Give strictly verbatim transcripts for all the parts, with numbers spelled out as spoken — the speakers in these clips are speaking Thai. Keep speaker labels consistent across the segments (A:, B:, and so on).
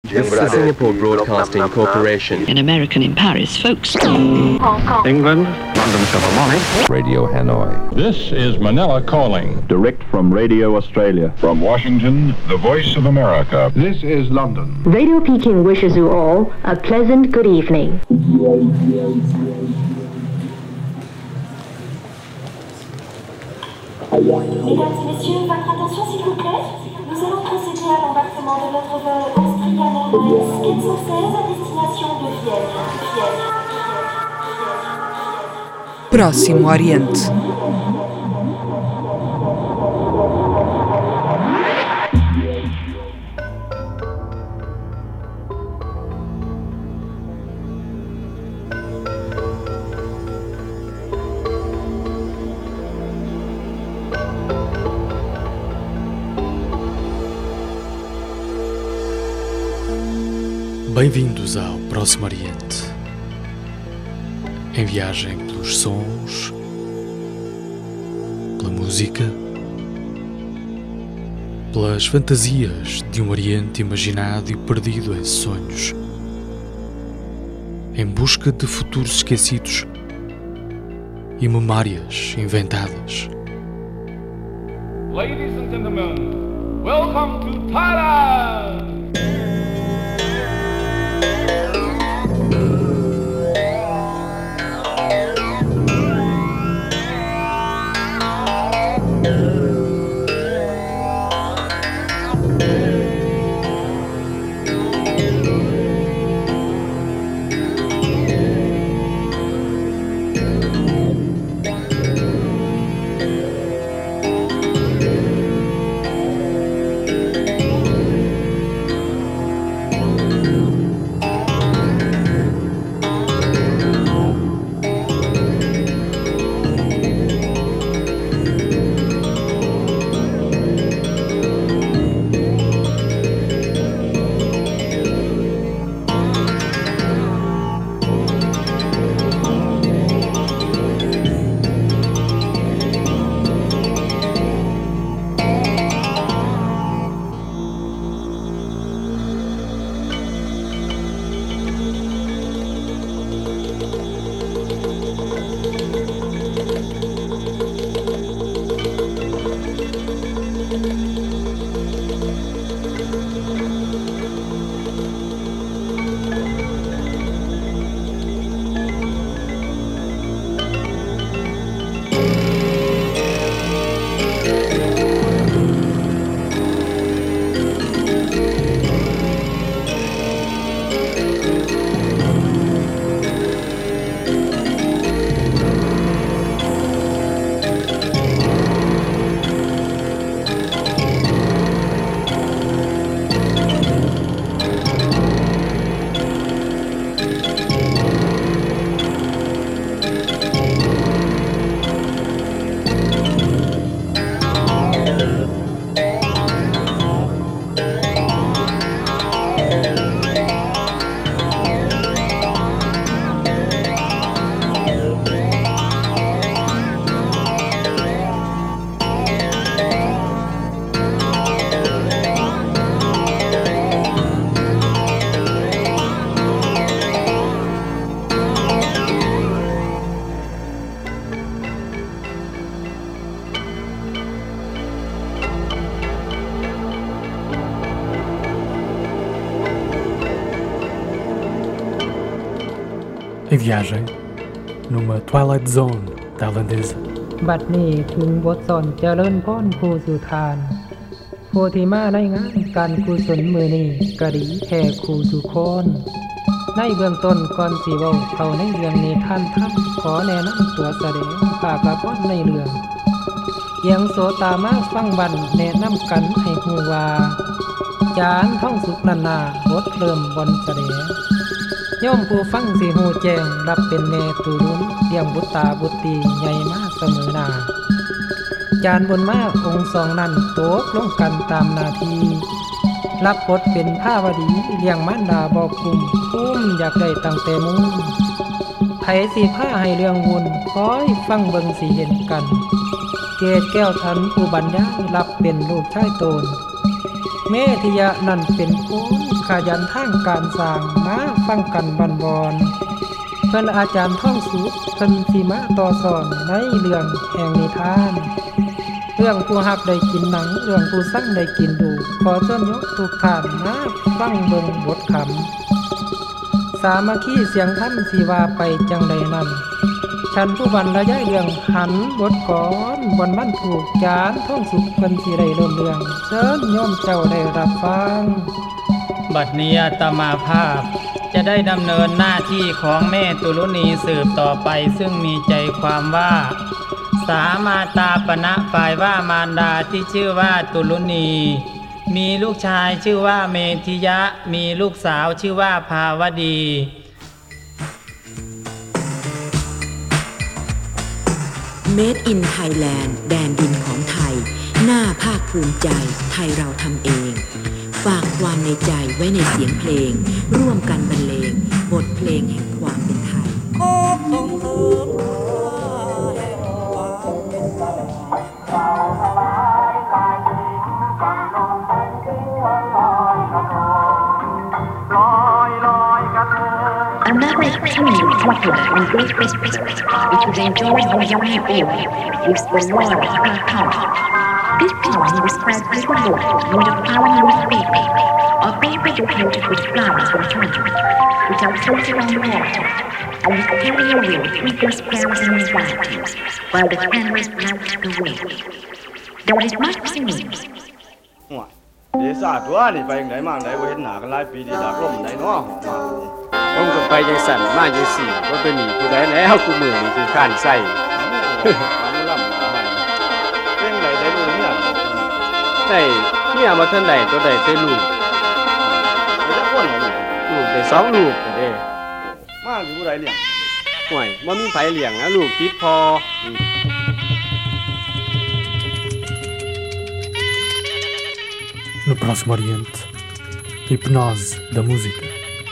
A: This is the Singapore Broadcasting Corporation.
B: An American in Paris, folks.
C: Hong Kong.
D: England, London Philharmonic.
E: Radio Hanoi.
F: This is Manila calling.
G: Direct from Radio Australia.
F: From Washington, the Voice of America.
H: This is London.
I: Radio Peking wishes you all a pleasant good evening.
J: Mesdames et messieurs, votre attention s'il vous plaît. Nous allons procéder à l'embarquement de notre vol Austrian Airlines quatre cent seize à destination de Vienne. Vienne.
K: Próximo Oriente.
L: Bem-vindos ao Próximo Oriente, em viagem pelos sons, pela música, pelas fantasias de um Oriente imaginado e perdido em sonhos, em busca de futuros esquecidos e memórias inventadas.
M: Ladies and gentlemen, welcome to Thailand!
L: Em viagem, numa Twilight Zone tailandesa.
N: บัดนี้ถึงบทสอนเจริญพรผู้สุทานผู้ที่มาในงานการกุศลมื้อนี้ก็ดีแท้คู่สุคนในเบื้องต้นก่อนสิเว้าเข้าในเรื่องนี้ท่านทัพขอแนะนำตัวแสดงภาพละครในเรื่องเอียงโสตามาฟังบันแนะนำกันให้ฮู้ว่าจานท่องสุขนันนาบทเริ่มบนแสดงย่อมผู้ฟังสิฮู้แจ้งรับเป็นแม่ตุรุนเลี้ยงบุตรตาบุตรีใหญ่มาเสมอหน้าจานบนมาองค์สองนั้นตกลงกันตามหน้าที่รับบทเป็นภาวดีเลี้ยงมารดาบ่กุมคุ้มอยากได้ตั้งแต่มุ้งไผสิพาให้เรื่องวุ่นคอยฟังเบิ่งสิเห็นกัน เกศแก้วทันผู้บรรยายรับเป็นลูกชายโตนเมธิยะนั่นเป็นคนขยันทางการสร้างมาฟังกันบันบอนเพิ่นอาจารย์ท่องสุเพิ่นสิมาต่อสอนในเรื่องแห่งนิทานเรื่องผู้ฮักได้กินหนังเรื่องผู้สั่งได้กินดูขอเชิญยกทุกท่านมาฟังเบิ่งบทคำสามัคคีเสียงธรรมสิว่าไปจังใดนั้นฉันผู้บรรยายเรื่องหันบทก่อนบนมันถูกจานท่องสุขเพิ่นสิได้เริ่มเรื่องเชิญโยมเจ้าได้รับฟัง
C: บัดนี้อาตมาภาพจะได้ดำเนินหน้าที่ของแม่ตุลุนีสืบต่อไปซึ่งมีใจความว่าสามาตาปณะฝ่ายว่ามารดาที่ชื่อว่าตุลุนีมีลูกชายชื่อว่าเมธิยะมีลูกสาวชื่อว่าภาวดี
E: Made in Thailand แดนดินของไทยน่าภาคภูมิใจไทยเราทำเองฝากความในใจไว้ในเสียงเพลงร่วมกันบรรเลงบทเพลงแห่งความเป็นไทยโอ้ตรงเถิด
I: Another extremely popular and great Christmas, which was enjoyed by young and old, is the Lord of our Power. This poem describes little Lord made of power-used paper, or paper decorated with flowers and flowers, which are floated on the water, and which carry away sweetest spells and anxieties, while the candles light the way. There is much singing.
H: เดซ่าตัวนี่ไปยังไหนมาไหนบ่เห็นหน้ากันหลายปีที่ดากลมไหนเนาะหอมมา
O: ผมก็ไปจังสั่นมาจังสี่บ่เป็นหนีผู้ใดแล้วกูมื้อนี้คือข้านใส่
H: ฟังล่ำให้เพ่งไหนได้ลูกเนี่ย
O: ได้เมียบ่ทันได้ตัวใดแต่ลูก
H: ได้จักคนลูก
O: ลูกได้สองลูกเด้
H: มาสิผู้ใดเลี้ยง
O: ห่วยบ่มีไผเลี้ยงนะลูกติดพอ
L: No Próximo Oriente, hipnose da música.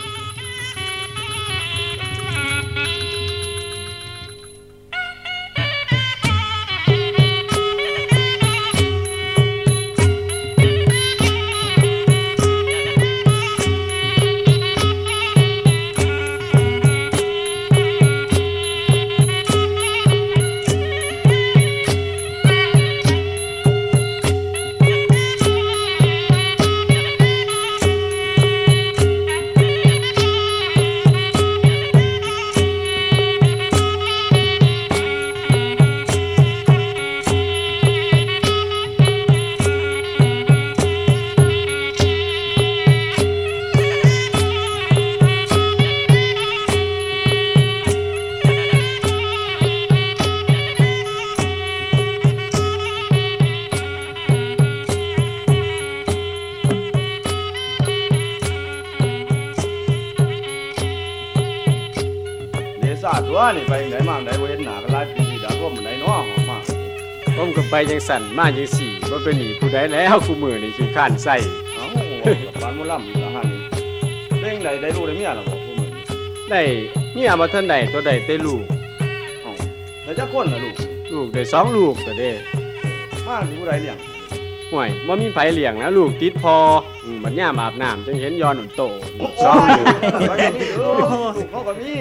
H: ตัวนี่ไปไหนมาไหนบ่เห็นหน้ากันหลายปีที่ดากลมไหนเนาะหอมมา
O: ผมก็ไปจังสั่นมาจังสี่บ่เป็นหนีผู้ใดแล้วกูมื้อนี้คือข้านใส่
H: เอ้ากับปานบ่ล่ำอีกแล้วหั่นเพ่งไหนได้ลูกได้เมียล่ะบ่ผู้มื้อ
O: ได้เมียบ่ทันได้ตัวใดแต่ลูก
H: เอ้าแล้วจักคนล่ะลูก
O: ลูกได้สองลูกก็เด้
H: มาสิผู้ใดเลี้ยง
O: ห่วยบ่มีไผเลี้ยงนะลูกติดพออืมบัดยามอาบน้ำจังเห็นย้อนหนุนโตสองลูก
H: เฮาก็มี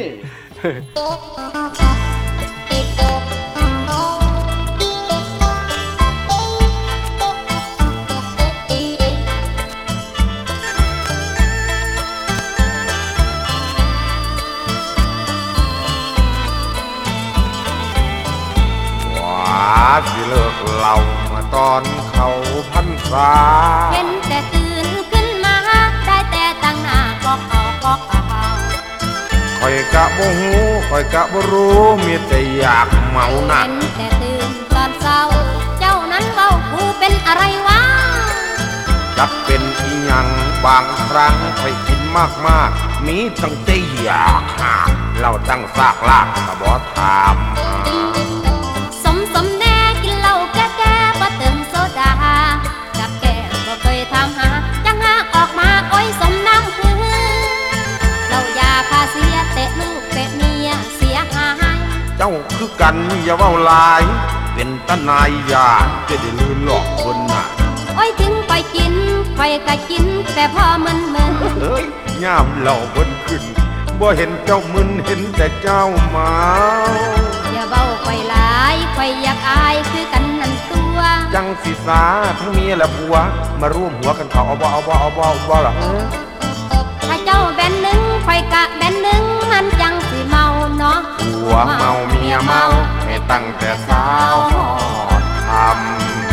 P: สิเลิกเล่ามาตอนเขาพรรษา
Q: เห็นแต่ตื่นขึ้นมาได้แต่ตั้งหน้าก็เอาก็เอา
P: คอยกะบ่ฮู้คอยกะบ่รู้มีแต่อยากเมาหนัก
Q: เห็นแต่ตื่นตอนเช้าเจ้านั้นเว้ากูเป็นอะไรวะ
P: จักเป็นอีหยังบางครั้งคอยกินมากๆมีตั้งแต่อยากหาเราตั้งซากลากก็บ่ถาม
Q: สมสมแน่กินเหล้าแก่แก่บ่เติมโซดากับแก่บ่เคยทำหาจังหาออกมาโอ้ยสมน้ำคือเราอย่าพาเสียเตะลูกเตะเมียเสียหาย
P: เจ้าคือกันอย่าเว้าหลายเป็นตาหนายญาติจะได้ลืมหลอกคนน่ะ
Q: โอ้ยถึงไปกินขข่อยก็กินแต่พอมึนมึน
P: เอ้ยย่ามเหล่าบนขึ้นบ่เห็นเจ้ามึนเห็นแต่เจ้าเมา
Q: อย่าเบ้าข่อยหลายข่อยอยากอายคือกันนั่นตัว
P: จังสิสาทั้งเมียและผัวมาร่วมหัวกันเขาเอาบ่เอาบ่เอาบ่เอาบ่ล่ะ
Q: ถ้าเจ้าแบนหนึ่งข่อยกะแบนหนึ่งมันจังสิเมาเนาะ
P: ผัวเมาเมียเมาให้ตั้งแต่สาวทำ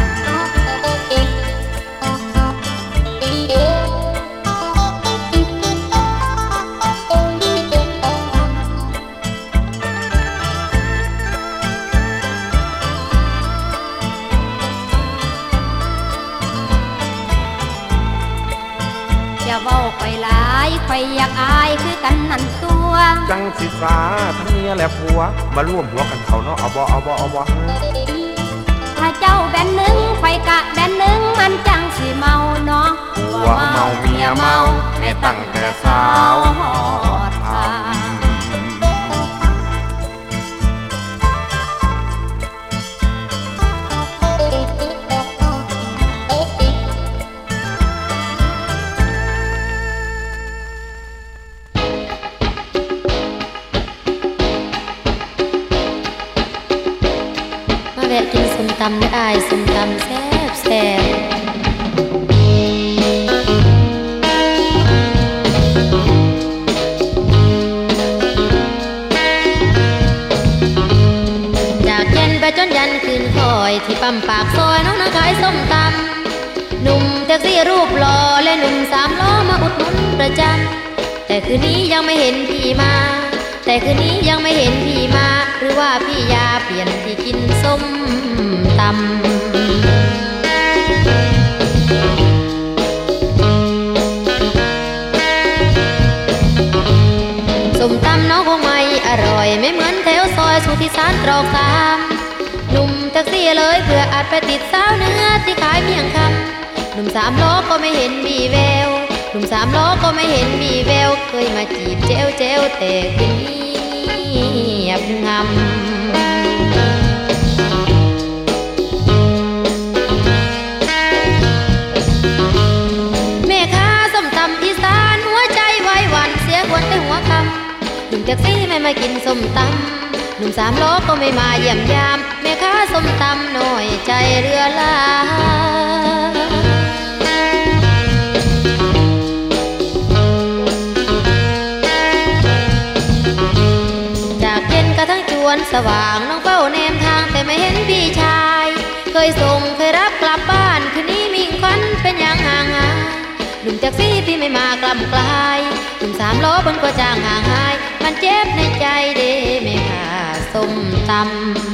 Q: อย่าเว้าข่อยหลายข่อยอยากอายคือกันนั่นตัว
P: จังสิสาทั้งเมียและผัวมาร่วมหัวกันเขาเนาะเอาบ่เอาบ่เอาบ่
Q: ถ้าเจ้าแบนหนึ่งข่อยกะแบนหนึ่งมันจังสิเมาเนาะ
P: ผัวเมาเมียเมาให้ตั้งแต่สาวทำ
Q: แวะกินส้มตำได้อายส้มตำแซ่บแซ่บจากเย็นไปจนยันคืนคอยที่ปั๊มปากซอยน้องนางขายส้มตำหนุ่มแท็กซี่รูปหล่อและหนุ่มสามล้อมาอุดหนุนประจำแต่คืนนี้ยังไม่เห็นพี่มาแต่คืนนี้ยังไม่เห็นพี่มาหรือว่าพี่ยาเปลี่ยนที่กินส้มตำส้มตำน้องคงไม่อร่อยไม่เหมือนแถวซอยสุทธิสารตรอกสามหนุ่มแท็กซี่เลยเพื่ออาจไปติดสาวเนื้อที่ขายเมียงคำหนุ่มสามล้อก็ไม่เห็นมีแววหนุ่มสามล้อก็ไม่เห็นมีแววเคยมาจีบเจ้วเจ้วแต่คืนนี้เงียบงำแม่ค้าส้มตำอีสานหัวใจไว้หวั่นเสียคนแต่หัวคำหนุ่มแท็กซี่ไม่มากินส้มตำหนุ่มสามล้อก็ไม่มาเยี่ยมยามแม่ค้าส้มตำน้อยใจเรือลาสว่างน้องเฝ้าแนมทางแต่ไม่เห็นพี่ชายเคยส่งเคยรับกลับบ้านคืนนี้มิ่งควันเป็นอย่างห่างหายหนุ่มแท็กซี่ที่ไม่มากลำกลายหนุ่มสามล้อบนก็จางห่างหายมันเจ็บในใจเด้แม่ค้าส้มตำ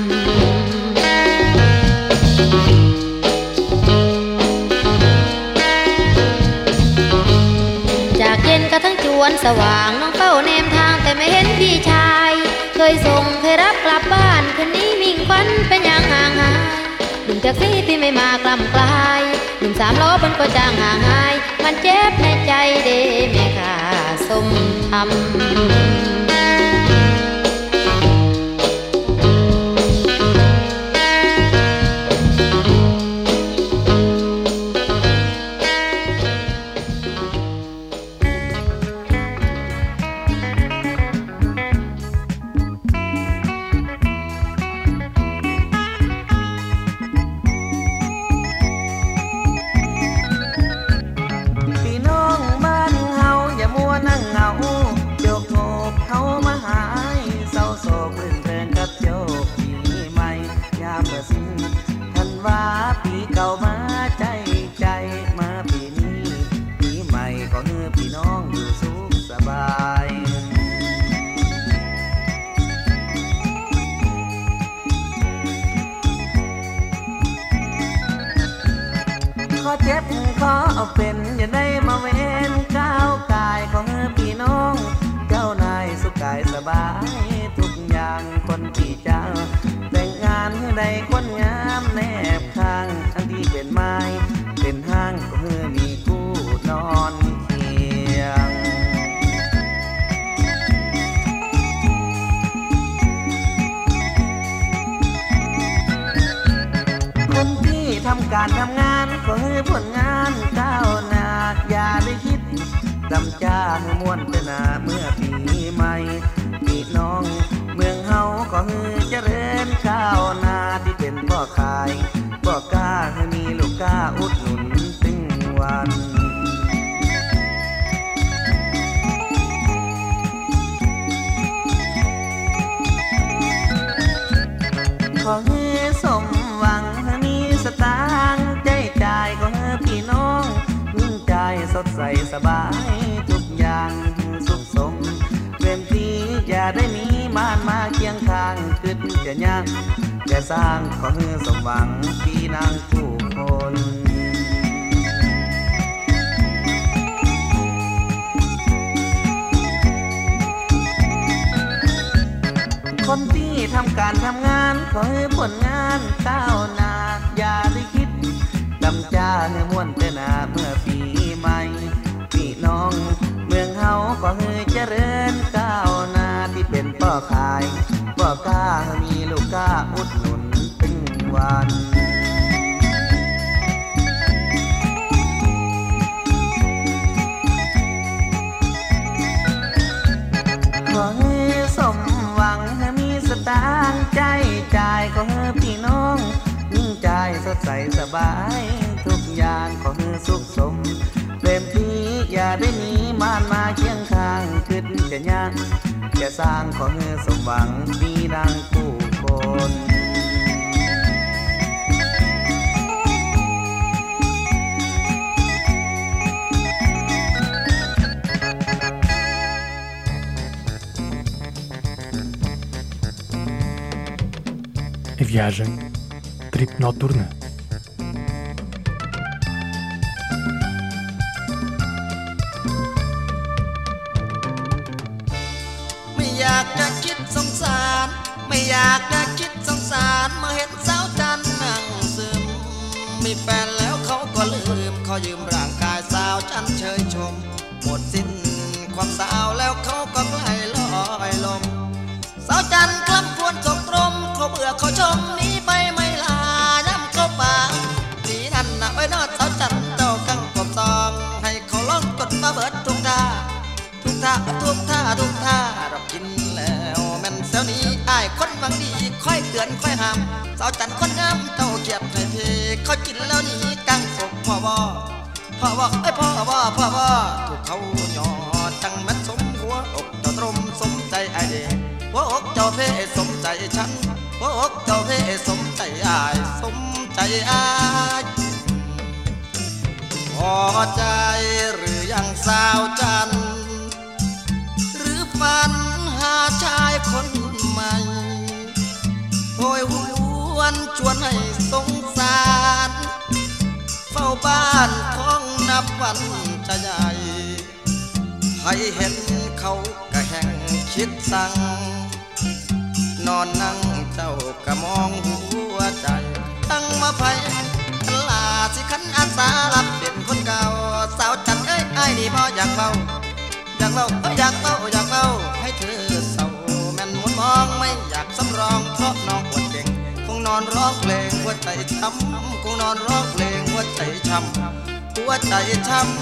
Q: จากเย็นกระทั่งจวนสว่างน้องเฝ้าแนมทางแต่ไม่เห็นพี่ชายเคยส่งเคยรับกลับบ้านคืนนี้มิ่งควันเป็นอย่างห่างหายหนุ่มแท็กซี่ที่ไม่มากลำกลายหนุ่มสามล้อบนก็จางห่างหายมันเจ็บในใจเด้แม่ค้าส้มตำ
R: เจ็บขอเป็นอย่าได้มาเว้นก้าวกายของพี่น้องเจ้านายสุขกายสบายทุกอย่างคนที่เจ้าแต่งงานใดคนงามแนบข้างอันที่เป็นไม้เป็นห้างก็เมื่อมีคู่นอนเคียงคนที่ทำการทำงานก็คือผลงานก้าวหน้าดำจ้าเมื่อม่วนเป็นนาเมื่อปีใหม่พี่น้องเมืองเฮาก็ฮือเจริญก้าวหน้าที่เป็นพ่อขายพ่อกล้าให้มีลูกกล้าอุดหนุนถึงวันขอให้สมหวังให้มีสตางค์ใจใจก็ให้พี่น้องยิ่งใจสดใสสบายทุกอย่างสุขสมเป็นที่อย่าได้มีมานมาเคียงข้างขึ้นจะยากจะสร้างขอให้สมหวังพี่นางผู้คนคนที่ทำการทำงานขอให้ผลงานก้าวหน้าอย่าได้คิดดำจ้าเมื่อม่วนแต่นาเมื่อปีใหม่พี่น้องเมืองเฮาขอให้เจริญก้าวหน้าที่เป็นพ่อขายพ่อกล้ามีลูกกล้าอุดหนุนถึงวันขอให้สมหวังให้มีสตางค์ใจใจขอให้พี่น้องยิ่งใจสดใสสบายทุกอย่างขอให้สุขสมเต็มที่อย่าได้มีมานมาเคียงข้างขึ้นจะยากจะสร้างขอให้สมหวังมีดังผู้คน
L: Em viagem, trip noturna.
S: ไม่อยากจะคิดสงสารไม่อยากจะคิดสงสารมาเห็นสาวจันนั่งซึมมีแฟนแล้วเขาก็ลืมเขายืมร่างกายสาวจันเชยชมหมดสิ้นความสาวแล้วเขาก็ใกล้ลอยลมสาวจันคลำพวนสกตรมเขาเบื่อเขาชมหนีไปไม่ลาย้ำเขาป่าหนีนั่นนะไว้นอดสาวจันเจ้ากังกบซองให้เขาลองกดมาเบิดทุกท่าทุกท่าทุกท่าทุกท่าเรากินแล้วแม่นเซลนี้อ้ายคนบางดีค่อยเตือนค่อยห้ามสาวจันคนงามเจ้าเกียบให้เพเขากินแล้วหนีกังกบพ่อบ่พ่อบ่ไอ้พ่อบ่พ่อบ่ถูกเขาหยอดจังแม่นสมหัวอกเจ้าตรมสมใจไอเดหัวอกเจ้าเพสมใจฉันหัวอกเจ้าเพสมใจอายสมใจอายพอใจหรือยังสาวจันหรือฝันหาชายคนใหม่โอยหวนชวนให้สงสารเฝ้าบ้านของนับวันจะใหญ่ให้เห็นเขากะแห่งคิดสั่งนอนนั่งเจ้ากะมองหัวใจตั้งมาภัยลาสิขันอาสารับเป็นคนเก่าสาวจันเอ้ยไอ้นี่บ่อยากเฝ้าอยากเฝ้าอยากเฝ้าอยากเฝ้าให้เธอเศร้าแม่นมุนมองไม่อยากสำรองเพราะน้องปวดเก่งคงนอนร้องเพลงหัวใจช้ำคงนอนร้องเพลงหัวใจช้ำหัวใจช้ำ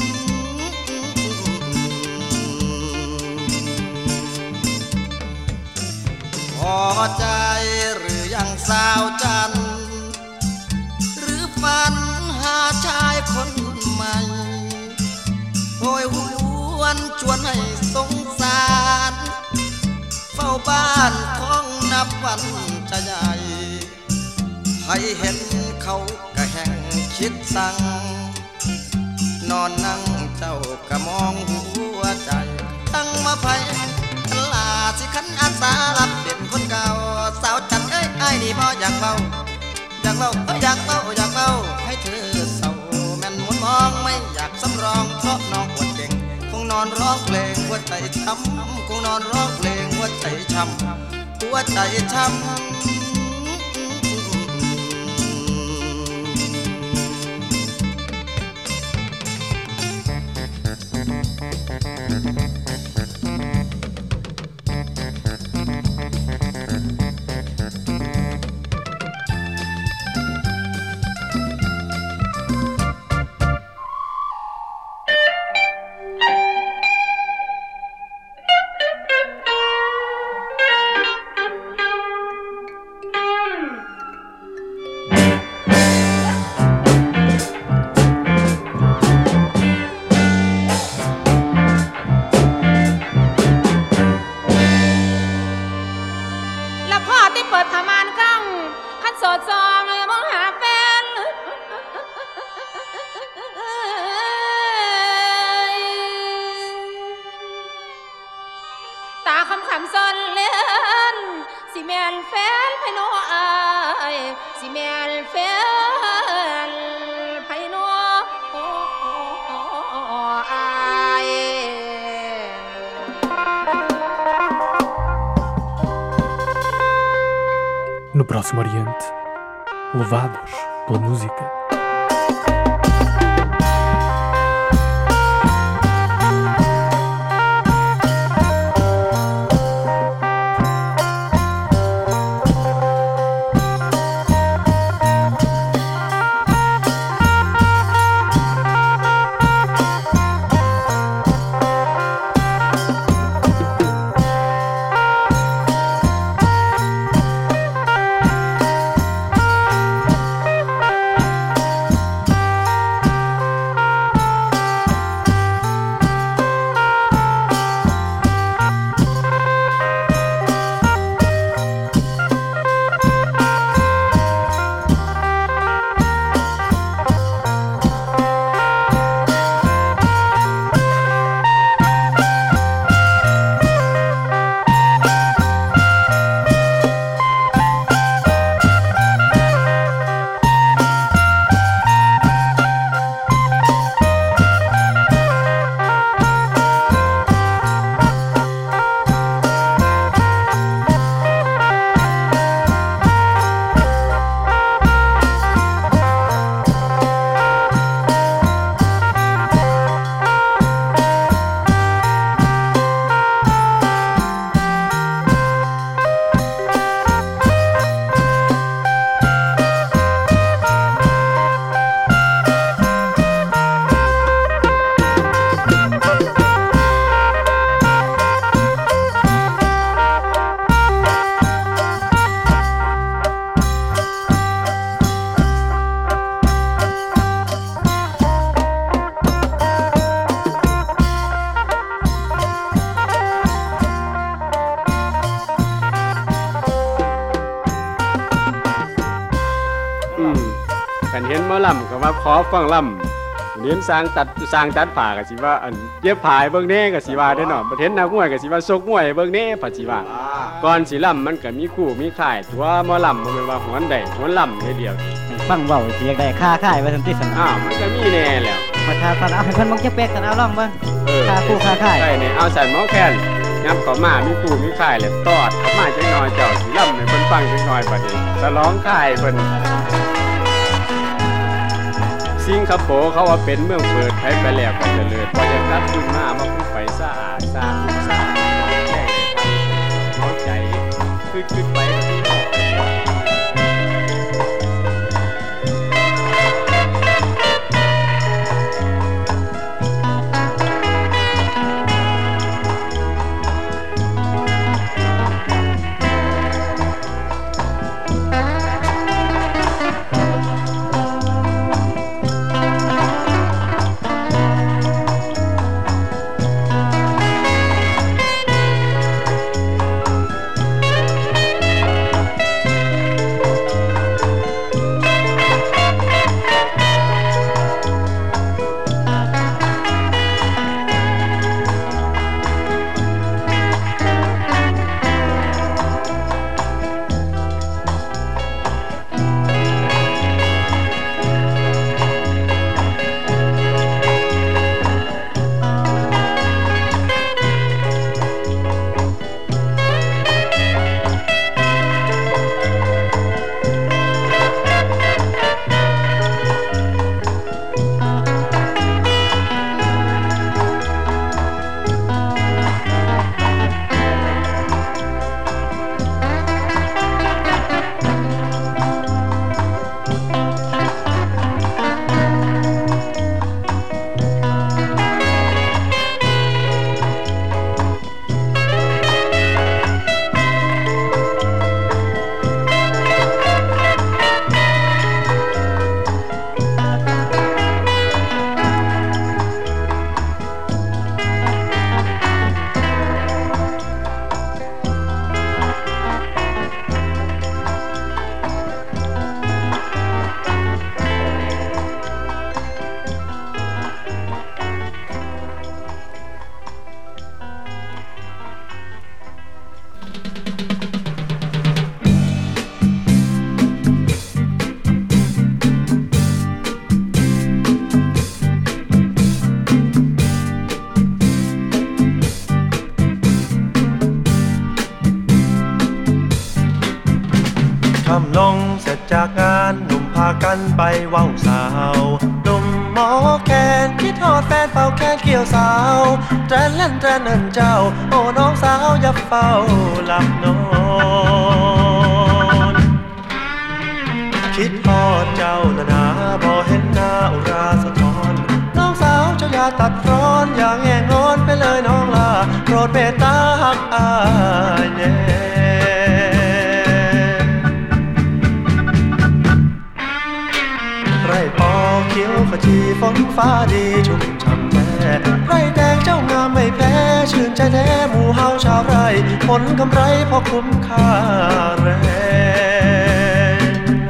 S: พอใจหรือยังสาวจันหรือฝันหาชายคนใหม่โอยหวนชวนให้สงสารเฝ้าบ้านของนับวันจะใหญ่ให้เห็นเขากะแห่งคิดสั่งนอนนั่งเจ้ากะมองหัวใจตั้งมาภัยลาสิขันอาสารับเป็นคนเก่าสาวจันเอ้ยไอ้นี่บ่อยากเฝ้าอยากเฝ้าอยากเฝ้าอยากเฝ้าให้เธอเศร้าแม่นมุนมองไม่อยากสำรองเพราะน้องปวดเก่งคงนอนร้องเพลงหัวใจช้ำคงนอนร้องเพลงหัวใจช้ำหัวใจช้ำ
J: Thank you.
Q: แม่นแฟนไผน้ออายสิแม่นแฟนไผน้ออาย
L: No Próximo Oriente, levados pela música.
O: ล่ำก็ว่าขอฟังล่ำเรียนสร้างตัดสร้างตัดผ้าก็สิว่าอันเย็บผ้าเบิ่งแน่ก็สิว่าได้เนาะประเทศนักมวยก็สิว่าชกมวยเบิ่งแน่ปัจจิว่าก่อนสิล่ำมันก็มีคู่มีค่ายตัวหมอล่ำบ่แม่นว่าหวนใดหวนล่ำได้เดียว
T: ฟังเว้าสิอยากได้ค่าค่ายว่าซั่นติซั่น
O: อ้าวมันก็มีแน่แล้ว
T: ประชาชนเอาให้เพิ่นมักจะเป็กกันเอาลองเบิ่งค่าคู่ค่าค่าย
O: ใช่นี่เอาใส่หมอแคนยับเข้ามามีคู่มีค่ายแล้วตอดเข้ามาจักหน่อยเจ้าสิล่ำให้เพิ่นฟังจักหน่อยบัดนี้ฉลองค่ายเพิ่นสิงคโปร์เขาว่าเป็นเมืองเปิดไปไปแล้วก็เจริญพอจะกลับขึ้นมามาพูดไปสะอาดสะอาดสะอาดแก้เลยทำเข้าใจขึ้นขึ้นไป
U: ค่ำลงเสร็จจากงานหนุ่มพากันไปว่าวสาวหนุ่มหมอแคนคิดทอดแฟนเป่าแคนเกี่ยวสาวแตรนเล่นแตรนเอิ้นเจ้าโอ้น้องสาวอย่าเฝ้าหลับนอนคิดทอดเจ้านานาบ่เห็นหน้าอุราสะท้อนน้องสาวเจ้าอย่าตัดร้อนอย่างแง่งอนไปเลยน้องลาโปรดเมตตาหักอายแน่ไรปอเขียวขจีฝนฟ้าดีชุ่มฉ่ำแท้ไรแดงเจ้างามไม่แพ้ชื่นใจแท้หมู่เฮาชาวไร่ผลกำไรพอคุ้มค่าแรง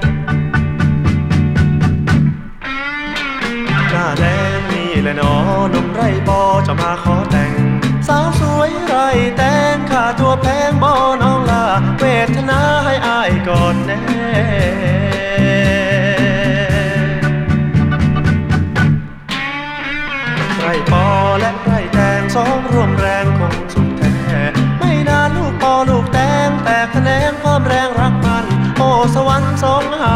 U: หน้าแดงนี่แหละน้อหนุ่มไรปอจะมาขอแต่งสาวสวยไรแต่งค่าตัวแพงบ่น้องลาเวทนาให้อายก่อนแน่ไรปอและไรแตงสองร่วมแรงคงสุขแท้ไม่นานลูกปอลูกแตงแต่คะแนนความแรงรักมันโอ้สวรรค์สองเฮา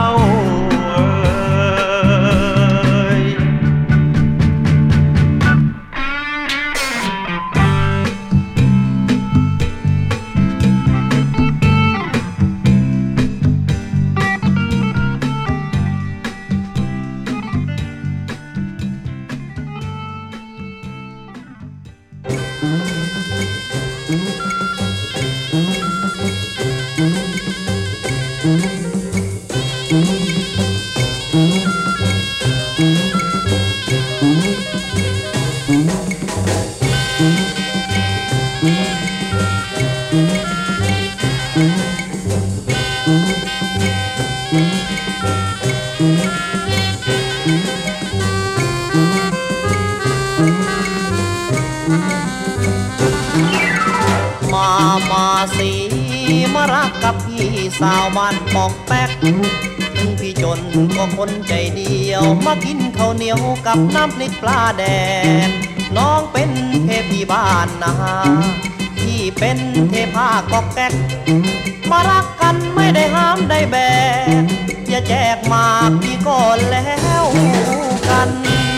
S: มามาสีมารักกับพี่สาวบ้านปอกแป๊กถึงพี่จนก็คนใจเดียวมากินข้าวเหนียวกับน้ำพริกปลาแดงน้องเป็นเทพีบ้านนาพี่เป็นเทพากอกแก๊กมารักกันไม่ได้ห้ามได้แบกอย่าแจกมากพี่ก็แล้วกัน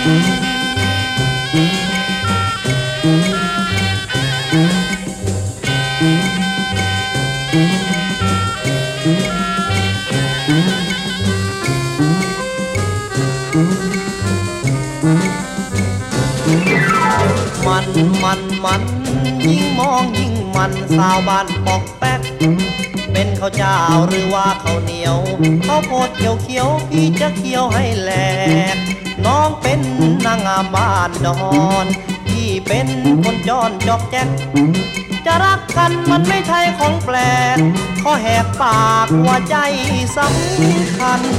S: มันมันมันยิ่งมองยิ่งมันสาวบ้านปอกแป๊กเป็นข้าวเจ้าหรือว่าข้าวเหนียวข้าวโพดเขียวเขียวพี่จะเคี้ยวให้แหลกน้องเป็นนางงามบ้านดอนพี่เป็นคนจอนจอกแจ๊กจะรักกันมันไม่ใช่ของแปลกขอแหกปากว่าใจสำคัญ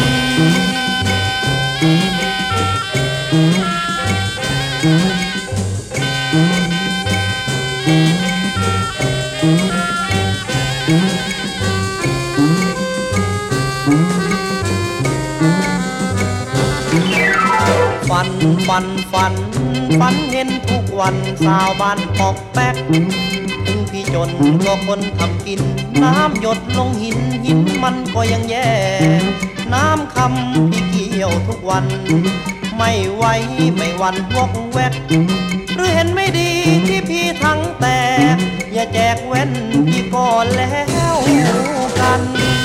S: ฝันฝันฝันฝันเห็นทุกวันสาวบ้านปอกแป๊กถึงพี่จนก็คนทำกินน้ำหยดลงหินหินมันก็ยังแย่น้ำคำพี่เกี่ยวทุกวันไม่ไหวไม่หวั่นวอกแวกหรือเห็นไม่ดีที่พี่ทั้งแต่อย่าแจกแว่นพี่ก็แล้วกัน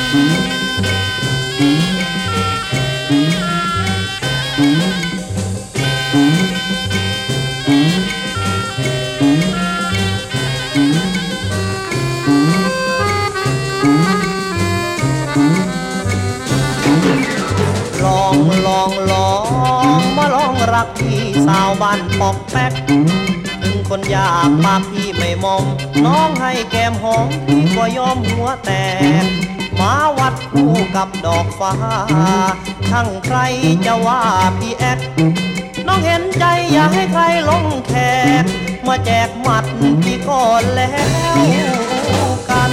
S: ลองลองลองมาลองรักพี่สาวบ้านปอกแป๊กถึงคนยากปากพี่ไม่มองน้องให้แก้มหอมพี่ก็ยอมหัวแตกมาวัดคู่กับดอกฟ้าช่างใครจะว่าพี่แอ๊กน้องเห็นใจอย่าให้ใครลงแขกมาแจกหมัดพี่ก็แล้วกัน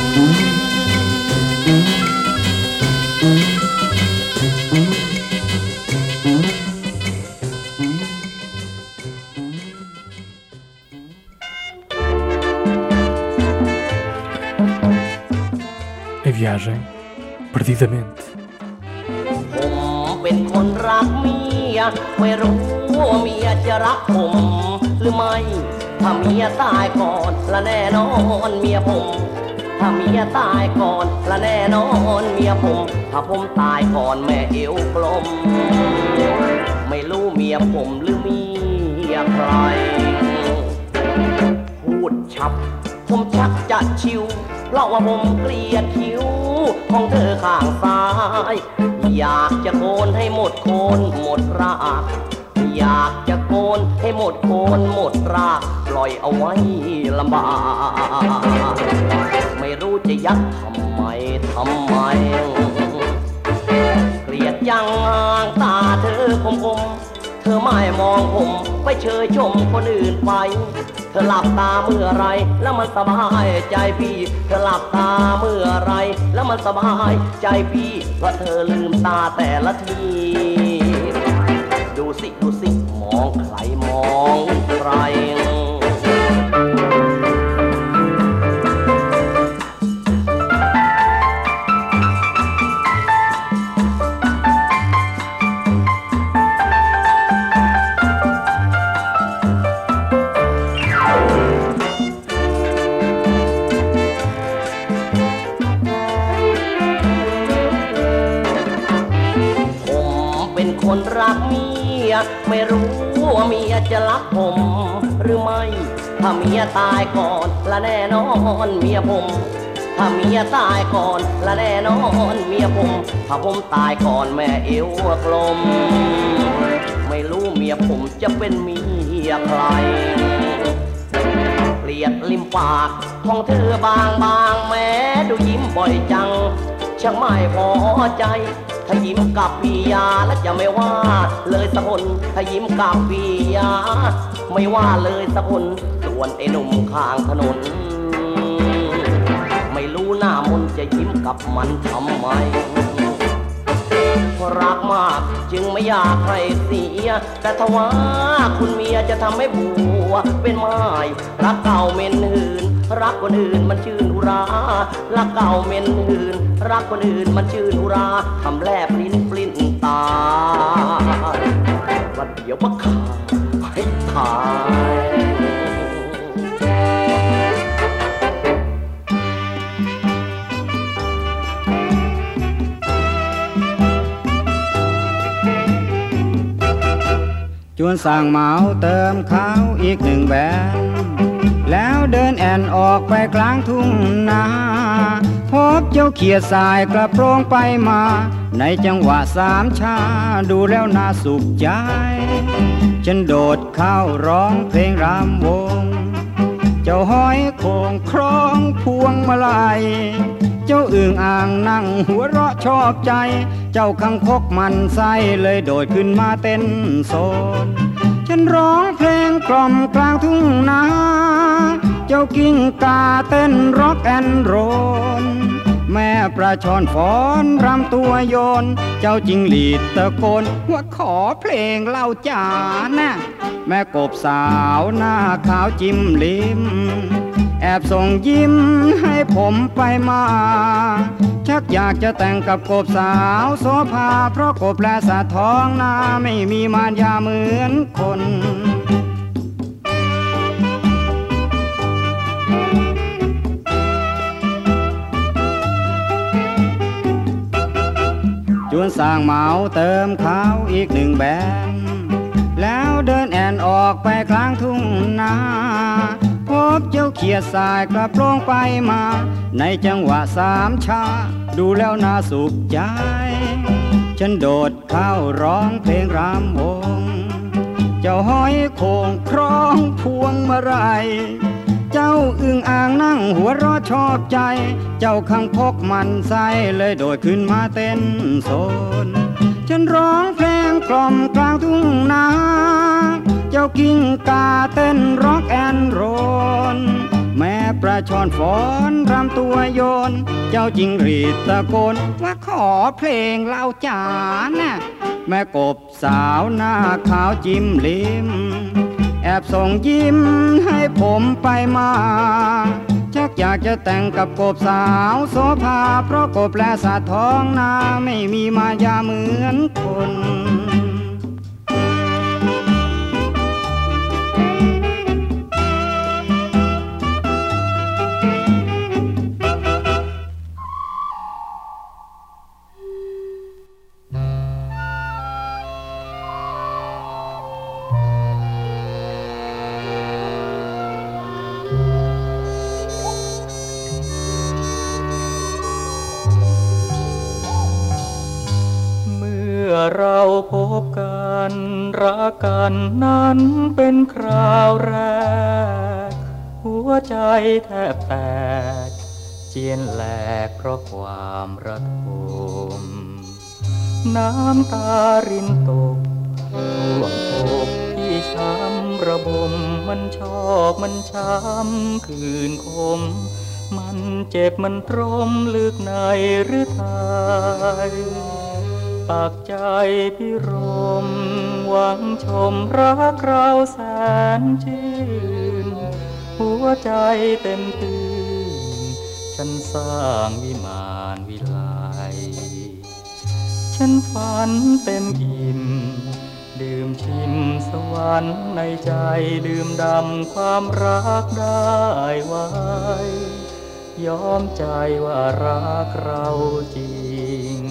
L: A viagem perdidamente.
A: ผมเป็นคนรักเมียไม่รู้ว่าเมียจะรักผมหรือไม่ถ้าเมียตายก่อนละแน่นอนเมียผมถ้าเมียตายก่อนละแน่นอนเมียผมถ้าผมตายก่อนแม่เอวกลมไม่รู้เมียผมหรือเมียใครพูดชับผมชักจะชิวเพราะว่าผมเกลียดคิ้วของเธอข้างซ้ายอยากจะโกนให้หมดโคนหมดรากอยากจะโกนให้หมดโคนหมดรากปล่อยเอาไว้ลำบากไม่รู้จะยักทำไมทำไมเกลียดยังห่างตาเธอคมคมเธอไม่มองผมไปเชยชมคนอื่นไปเธอหลับตาเมื่อไรแล้วมันสบายใจพี่เธอหลับตาเมื่อไรแล้วมันสบายใจพี่เพราะเธอลืมตาแต่ละทีดูสิดูสิมองใครมองใครคนรักเมียไม่รู้ว่าเมียจะรักผมหรือไม่ถ้าเมียตายก่อนละแน่นอนเมียผมถ้าเมียตายก่อนละแน่นอนเมียผมถ้าผมตายก่อนแม่เอวกลมไม่รู้เมียผมจะเป็นเมียใครเกลียดริมปากของเธอบางบางแม้ดูยิ้มบ่อยจังช่างไม่พอใจถ้ายิ้มกับพี่ยาแล้วจะไม่ว่าเลยสักคนถ้ายิ้มกับพี่ยาไม่ว่าเลยสักคนส่วนไอ้หนุ่มข้างถนนไม่รู้หน้ามนจะยิ้มกับมันทำไมรักมากจึงไม่อยากให้เสียแต่ถ้าว่าคุณเมียจะทำให้บัวเป็นไม้รักเก่าเม็นหืนรักคนอื่นมันชื่นอุรารักเก่าเม็นหืนรักคนอื่นมันชื่นอุราทำแลบลิ้นปลิ้นตาวันเดียวบักขาให้ตาย
V: จวนสั่งเหมาเติมข้าวอีกหนึ่งแบนแล้วเดินแอนออกไปกลางทุ่งนาพบเจ้าเขียดสายกระโปรงไปมาในจังหวะสามชาดูแล้วน่าสุขใจฉันโดดเข้าร้องเพลงรำวงเจ้าห้อยโคงคล้องพวงมาลัยเจ้าอึ่งอ่างนั่งหัวเราะชอบใจเจ้าคังคกมันไส้เลยโดดขึ้นมาเต้นโซนฉันร้องเพลงกล่อมกลางทุ่งนาเจ้ากิ้งกาเต้นร็อกแอนด์โรลแม่ปลาช่อนฟ้อนรำตัวโยนเจ้าจิงหรีดตะโกนว่าขอเพลงเล่าจ๋านะแม่กบสาวหน้าขาวจิ้มลิ้มแอบส่งยิ้มให้ผมไปมาชักอยากจะแต่งกับกบสาวโสภาเพราะกบและสาท้องนาไม่มีมารยาเหมือนคนจวนสร้างเหมาเติมข้าวอีกหนึ่งแบนแล้วเดินแอนออกไปกลางทุ่งนาพบเจ้าเขียดสายกระโปรงไปมาในจังหวะสามชาดูแล้วน่าสุขใจฉันโดดเข้าร้องเพลงรำวงเจ้าห้อยโคงคล้องพวงมาลัยเจ้าอึ่งอ่างนั่งหัวเราะชอบใจเจ้าคังคกมันไส้เลยโดดขึ้นมาเต้นโซนฉันร้องเพลงกล่อมกลางทุ่งนาเจ้ากิ้งกาเต้นร็อกแอนด์โรลแม่ปลาช่อนฟ้อนรำตัวโยนเจ้าจิงหรีดตะโกนว่าขอเพลงเล่าจ๋านะแม่กบสาวหน้าขาวจิ้มลิ้มแอบส่งยิ้มให้ผมไปมาชักอยากจะแต่งกับกบสาวโสภาเพราะกบและสัตว์ท้องนาไม่มีมายาเหมือนคน
B: เราพบกันรักกันนั้นเป็นคราวแรกหัวใจแทบแตกเจียนแหลกเพราะความระทมน้ำตารินตกท่วมอกที่ช้ำระบมมันชอกมันช้ำคืนคมมันเจ็บมันตรมลึกในหรือไทยปากใจพิรมหวังชมรักเราแสนชื่นหัวใจเต็มตื่นฉันสร้างวิมานวิไลฉันฝันเต็มอิ่มดื่มชิมสวรรค์ในใจดื่มดำความรักได้ไว้ยอมใจว่ารักเราจริง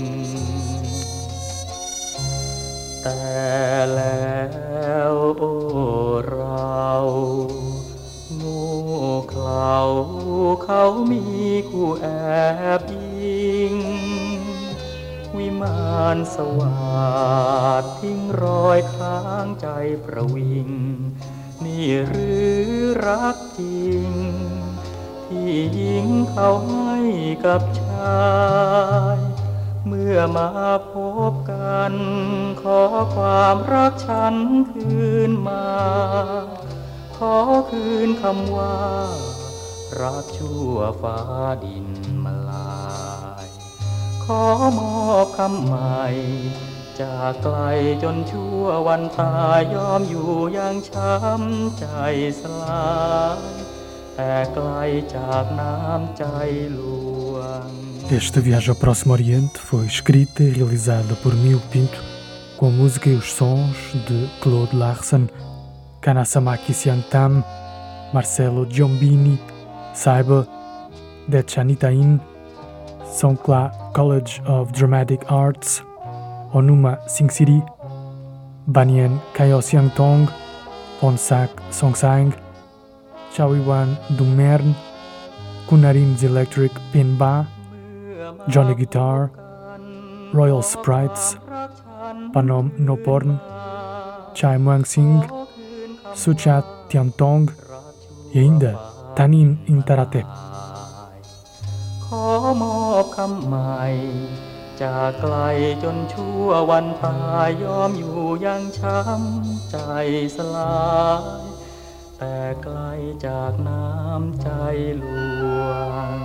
B: แต่แล้วโอ้เราโง่เขลาเขามีคู่แอบยิงวิมานสวัสดิ์ทิ้งรอยค้างใจประวิงนี่หรือรักจริงที่หญิงเขาให้กับชายเมื่อมาพบกันขอความรักฉันคืนมาขอคืนคำว่ารักชั่วฟ้าดินมาลายขอมอบคำใหม่จากไกลจนชั่ววันตายยอมอยู่อย่างช้ำใจสลายแต่ไกลจากน้ำใจลวง
L: Esta viagem ao Próximo Oriente foi escrita e realizada por Mil Pinto, com a música e os sons de Claude Larsen, Kanasamaki Siangtam, Marcelo Giombini, Saiba, Dechanitaín, Songkla College of Dramatic Arts, Onuma Singsiri, Banyan Kayosiangtong, Ponsak Songsang, Chawiwan Dumern, Kunarins Electric Pinba, Johnny Guitar, Royal Sprites, Panom Noporn, Chai Muang Singh, Suchat Tiantong e ainda Tanin Intaratep.
B: ขอมอบคำใหม่จากไกลจนชั่ววันตายยอมอยู่ยังช้ำใจสลายแต่ไกลจากน้ำใจลวง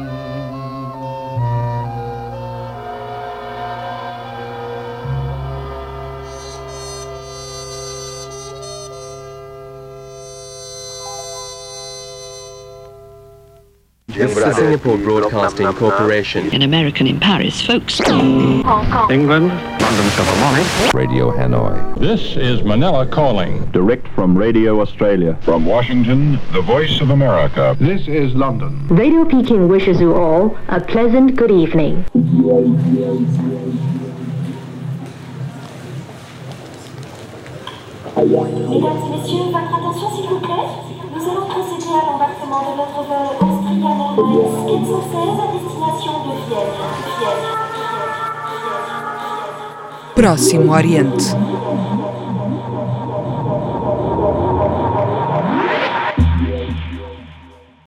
D: This is Singapore Broadcasting Corporation.
W: An American in Paris, folks.
D: Hong Kong. England. London Philharmonic.
F: Radio Hanoi. This is Manila calling.
G: Direct from Radio Australia.
F: From Washington, the Voice of America. This is London.
I: Radio Peking wishes you all a pleasant good evening.
J: Mesdames et messieurs, votre attention s'il vous plaît. Nous allons procéder à l'embarquement de notre vol Austrian Airlines quatre cent seize à destination de Vienne. Vienne.
K: Próximo Oriente.